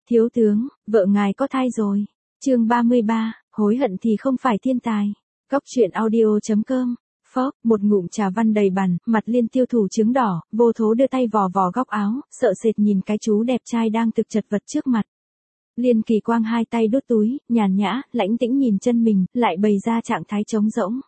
Thiếu tướng, vợ ngài có thai rồi. Chương 33, hối hận thì không phải thiên tài. Góc truyện audio.com. Phốc, một ngụm trà văn đầy bàn, mặt Liên Tiêu Thù trướng đỏ, vô thố đưa tay vò vò góc áo, sợ sệt nhìn cái chú đẹp trai đang thực chật vật trước mặt. Liên Kỳ Quang hai tay đút túi, nhàn nhã, lãnh tĩnh nhìn chân mình, lại bày ra trạng thái trống rỗng.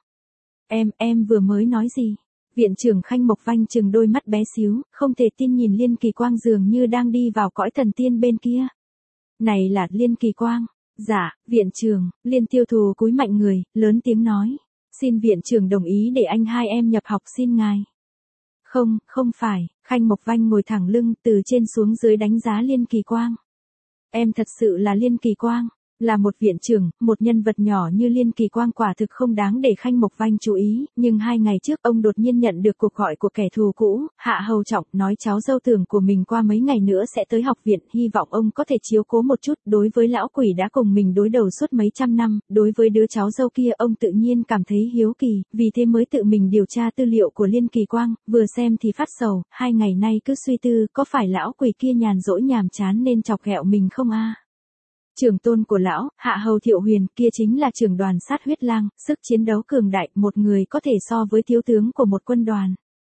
Em vừa mới nói gì? Viện trưởng Khanh Mộc Vanh trừng đôi mắt bé xíu, không thể tin nhìn Liên Kỳ Quang dường như đang đi vào cõi thần tiên bên kia. Này là Liên Kỳ Quang. Dạ, viện trưởng. Liên Tiêu Thù cúi mạnh người, lớn tiếng nói. Xin viện trưởng đồng ý để anh hai em nhập học xin ngài. Không phải. Khanh Mộc Vanh ngồi thẳng lưng, từ trên xuống dưới đánh giá Liên Kỳ Quang. Em thật sự là Liên Kỳ Quang. Là một viện trưởng, một nhân vật nhỏ như Liên Kỳ Quang quả thực không đáng để Khanh Mộc Vanh chú ý, nhưng 2 ngày trước ông đột nhiên nhận được cuộc gọi của kẻ thù cũ, Hạ Hầu Trọng, nói cháu dâu tưởng của mình qua mấy ngày nữa sẽ tới học viện, hy vọng ông có thể chiếu cố một chút. Đối với lão quỷ đã cùng mình đối đầu suốt mấy trăm năm, đối với đứa cháu dâu kia ông tự nhiên cảm thấy hiếu kỳ, vì thế mới tự mình điều tra tư liệu của Liên Kỳ Quang, vừa xem thì phát sầu, 2 ngày nay cứ suy tư, có phải lão quỷ kia nhàn rỗi nhàm chán nên chọc ghẹo mình không a? Trưởng tôn của lão, Hạ Hầu Thiệu Huyền, kia chính là trưởng đoàn sát huyết lang, sức chiến đấu cường đại, một người có thể so với thiếu tướng của một quân đoàn.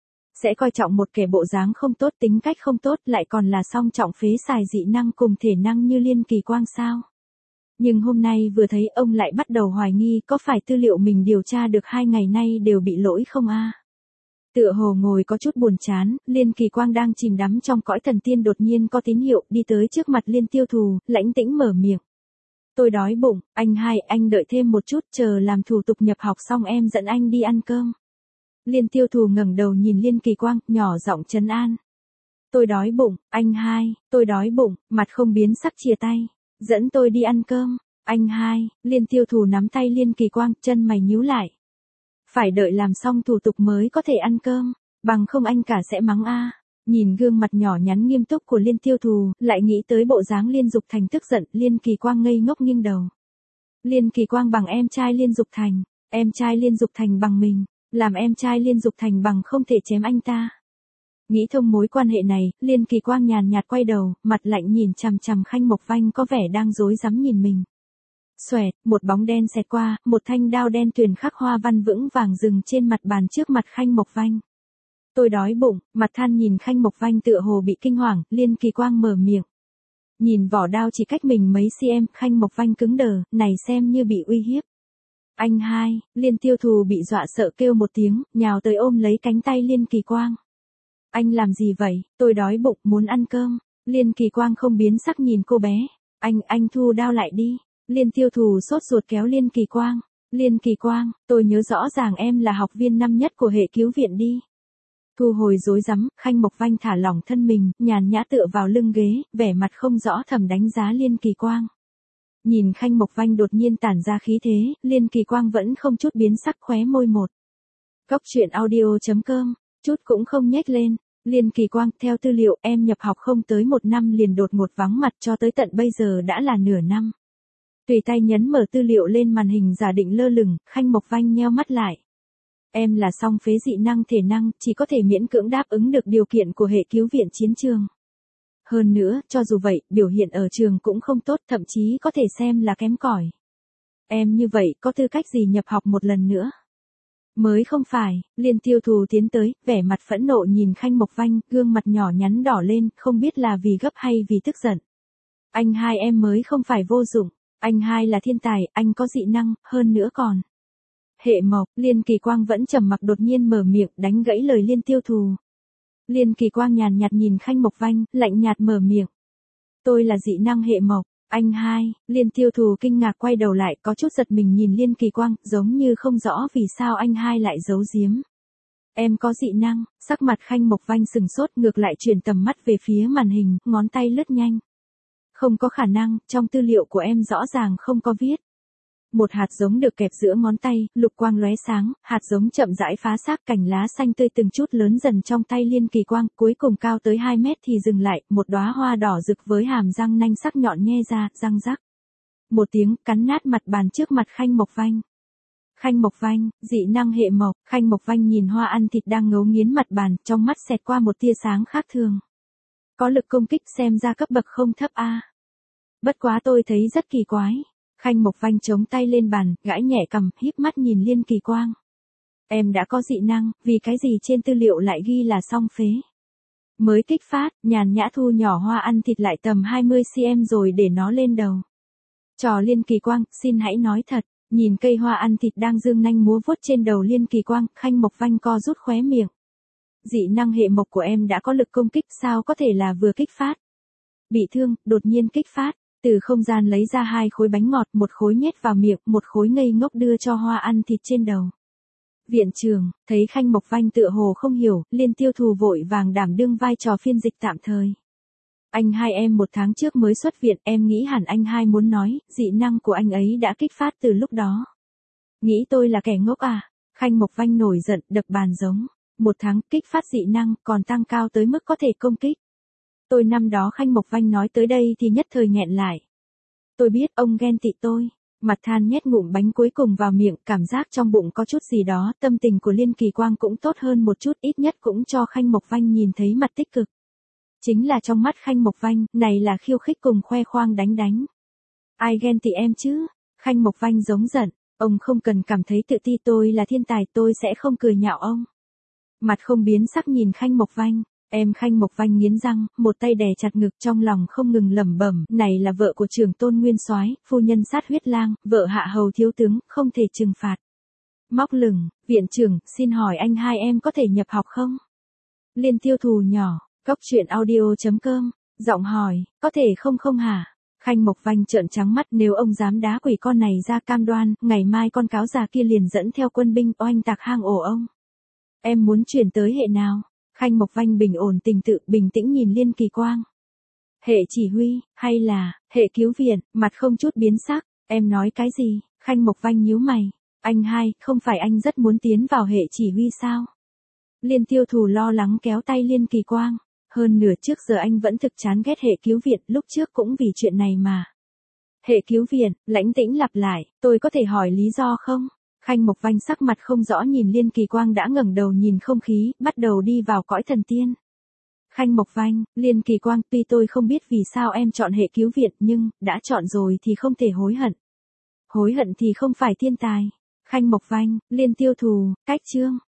Sẽ coi trọng một kẻ bộ dáng không tốt, tính cách không tốt, lại còn là song trọng phế xài dị năng cùng thể năng như Liên Kỳ Quang sao? Nhưng hôm nay vừa thấy ông lại bắt đầu hoài nghi có phải tư liệu mình điều tra được 2 ngày nay đều bị lỗi không a? Tựa hồ ngồi có chút buồn chán, Liên Kỳ Quang đang chìm đắm trong cõi thần tiên đột nhiên có tín hiệu, đi tới trước mặt Liên Tiêu Thù, lãnh tĩnh mở miệng. Tôi đói bụng, anh hai, anh đợi thêm một chút, chờ làm thủ tục nhập học xong em dẫn anh đi ăn cơm. Liên Tiêu Thù ngẩng đầu nhìn Liên Kỳ Quang, nhỏ giọng trấn an. Tôi đói bụng, anh hai, tôi đói bụng, mặt không biến sắc chìa tay. Dẫn tôi đi ăn cơm, anh hai, Liên Tiêu Thù nắm tay Liên Kỳ Quang, chân mày nhíu lại. Phải đợi làm xong thủ tục mới có thể ăn cơm, bằng không anh cả sẽ mắng a. Nhìn gương mặt nhỏ nhắn nghiêm túc của Liên Tiêu Thù, lại nghĩ tới bộ dáng Liên Dục Thành tức giận, Liên Kỳ Quang ngây ngốc nghiêng đầu. Liên Kỳ Quang bằng em trai Liên Dục Thành, em trai Liên Dục Thành bằng mình, làm em trai Liên Dục Thành bằng không thể chém anh ta. Nghĩ thông mối quan hệ này, Liên Kỳ Quang nhàn nhạt quay đầu, mặt lạnh nhìn chằm chằm Khanh Mộc Vanh có vẻ đang rối rắm nhìn mình. Xoẹt, một bóng đen xẹt qua, một thanh đao đen tuyền khắc hoa văn vững vàng dừng trên mặt bàn trước mặt Khanh Mộc Vanh. Tôi đói bụng, mặt than nhìn Khanh Mộc Vanh tựa hồ bị kinh hoàng, Liên Kỳ Quang mở miệng. Nhìn vỏ đao chỉ cách mình mấy cm, Khanh Mộc Vanh cứng đờ, này xem như bị uy hiếp. Anh hai, Liên Tiêu Thù bị dọa sợ kêu một tiếng, nhào tới ôm lấy cánh tay Liên Kỳ Quang. Anh làm gì vậy, tôi đói bụng, muốn ăn cơm. Liên Kỳ Quang không biến sắc nhìn cô bé. Anh thu đao lại đi. Liên Tiêu Thù sốt ruột kéo Liên Kỳ Quang. Liên Kỳ Quang, tôi nhớ rõ ràng em là học viên năm nhất của hệ cứu viện đi. Thu hồi rối rắm, Khanh Mộc Vanh thả lỏng thân mình, nhàn nhã tựa vào lưng ghế, vẻ mặt không rõ thầm đánh giá Liên Kỳ Quang. Nhìn Khanh Mộc Vanh đột nhiên tản ra khí thế, Liên Kỳ Quang vẫn không chút biến sắc khóe môi một. Góc truyện audio.com, chút cũng không nhếch lên. Liên Kỳ Quang, theo tư liệu em nhập học không tới 1 năm liền đột ngột vắng mặt cho tới tận bây giờ đã là nửa năm. Tùy tay nhấn mở tư liệu lên màn hình giả định lơ lửng, Khanh Mộc Vanh nheo mắt lại. Em là song phế dị năng thể năng, chỉ có thể miễn cưỡng đáp ứng được điều kiện của hệ cứu viện chiến trường. Hơn nữa, cho dù vậy, biểu hiện ở trường cũng không tốt, thậm chí có thể xem là kém cỏi. Em như vậy, có tư cách gì nhập học một lần nữa? Mới không phải, Liên Tiêu Thù tiến tới, vẻ mặt phẫn nộ nhìn Khanh Mộc Vanh, gương mặt nhỏ nhắn đỏ lên, không biết là vì gấp hay vì tức giận. Anh hai em mới không phải vô dụng, anh hai là thiên tài, anh có dị năng, hơn nữa còn. Hệ mộc, Liên Kỳ Quang vẫn trầm mặc đột nhiên mở miệng, đánh gãy lời Liên Tiêu Thù. Liên Kỳ Quang nhàn nhạt nhìn Khanh Mộc Vanh, lạnh nhạt mở miệng. Tôi là dị năng hệ mộc, anh hai, Liên Tiêu Thù kinh ngạc quay đầu lại, có chút giật mình nhìn Liên Kỳ Quang, giống như không rõ vì sao anh hai lại giấu giếm. Em có dị năng, sắc mặt Khanh Mộc Vanh sừng sốt, ngược lại chuyển tầm mắt về phía màn hình, ngón tay lướt nhanh. Không có khả năng, trong tư liệu của em rõ ràng không có viết. Một hạt giống được kẹp giữa ngón tay, lục quang lóe sáng, hạt giống chậm rãi phá xác, cành lá xanh tươi từng chút lớn dần trong tay Liên Kỳ Quang, cuối cùng cao tới 2 mét thì dừng lại, một đóa hoa đỏ rực với hàm răng nanh sắc nhọn nhe ra, răng rắc. Một tiếng, cắn nát mặt bàn trước mặt Khanh Mộc Vanh. Khanh Mộc Vanh, dị năng hệ mộc, Khanh Mộc Vanh nhìn hoa ăn thịt đang ngấu nghiến mặt bàn, trong mắt xẹt qua một tia sáng khác thường. Có lực công kích xem ra cấp bậc không thấp a. Bất quá tôi thấy rất kỳ quái. Khanh Mộc Vanh chống tay lên bàn, gãi nhẹ cằm, híp mắt nhìn Liên Kỳ Quang. Em đã có dị năng, vì cái gì trên tư liệu lại ghi là song phế? Mới kích phát, nhàn nhã thu nhỏ hoa ăn thịt lại tầm 20cm rồi để nó lên đầu. Trò Liên Kỳ Quang, xin hãy nói thật. Nhìn cây hoa ăn thịt đang dương nanh múa vuốt trên đầu Liên Kỳ Quang, Khanh Mộc Vanh co rút khóe miệng. Dị năng hệ mộc của em đã có lực công kích, sao có thể là vừa kích phát? Bị thương, đột nhiên kích phát, từ không gian lấy ra 2 khối bánh ngọt, một khối nhét vào miệng, một khối ngây ngốc đưa cho hoa ăn thịt trên đầu. Viện trưởng, thấy Khanh Mộc Vanh tựa hồ không hiểu, Liên Tiêu Thù vội vàng đảm đương vai trò phiên dịch tạm thời. Anh hai em 1 tháng trước mới xuất viện, em nghĩ hẳn anh hai muốn nói, dị năng của anh ấy đã kích phát từ lúc đó. Nghĩ tôi là kẻ ngốc à? Khanh Mộc Vanh nổi giận, đập bàn giống. 1 tháng kích phát dị năng, còn tăng cao tới mức có thể công kích. Tôi năm đó Khanh Mộc Vanh nói tới đây thì nhất thời nghẹn lại. Tôi biết ông ghen tị tôi. Mặt than nhét ngụm bánh cuối cùng vào miệng, cảm giác trong bụng có chút gì đó, tâm tình của Liên Kỳ Quang cũng tốt hơn một chút, ít nhất cũng cho Khanh Mộc Vanh nhìn thấy mặt tích cực. Chính là trong mắt Khanh Mộc Vanh, này là khiêu khích cùng khoe khoang đánh. Ai ghen tị em chứ? Khanh Mộc Vanh giống giận, ông không cần cảm thấy tự ti, tôi là thiên tài, tôi sẽ không cười nhạo ông. Mặt không biến sắc nhìn Khanh Mộc Vanh. Em Khanh Mộc Vanh nghiến răng, một tay đè chặt ngực, trong lòng không ngừng lẩm bẩm, này là vợ của trưởng tôn nguyên soái, phu nhân sát huyết lang, vợ hạ hầu thiếu tướng, không thể trừng phạt. Móc lửng, viện trưởng, xin hỏi anh hai em có thể nhập học không? Liên Tiêu Thù nhỏ, Cóc truyện audio.com, giọng hỏi, có thể không hả? Khanh Mộc Vanh trợn trắng mắt, nếu ông dám đá quỷ con này ra cam đoan, ngày mai con cáo già kia liền dẫn theo quân binh oanh tạc hang ổ ông. Em muốn chuyển tới hệ nào? Khanh Mộc Vanh bình ổn tình tự, bình tĩnh nhìn Liên Kỳ Quang. Hệ chỉ huy, hay là, hệ cứu viện, mặt không chút biến sắc, em nói cái gì? Khanh Mộc Vanh nhíu mày. Anh hai, không phải anh rất muốn tiến vào hệ chỉ huy sao? Liên Tiêu Thù lo lắng kéo tay Liên Kỳ Quang. Hơn nửa trước giờ anh vẫn thực chán ghét hệ cứu viện, lúc trước cũng vì chuyện này mà. Hệ cứu viện, Lãnh Tĩnh lặp lại, tôi có thể hỏi lý do không? Khanh Mộc Vanh sắc mặt không rõ nhìn Liên Kỳ Quang đã ngẩng đầu nhìn không khí, bắt đầu đi vào cõi thần tiên. Khanh Mộc Vanh, Liên Kỳ Quang, tuy tôi không biết vì sao em chọn hệ cứu viện nhưng, đã chọn rồi thì không thể hối hận. Hối hận thì không phải thiên tài. Khanh Mộc Vanh, Liên Tiêu Thù, cách chương.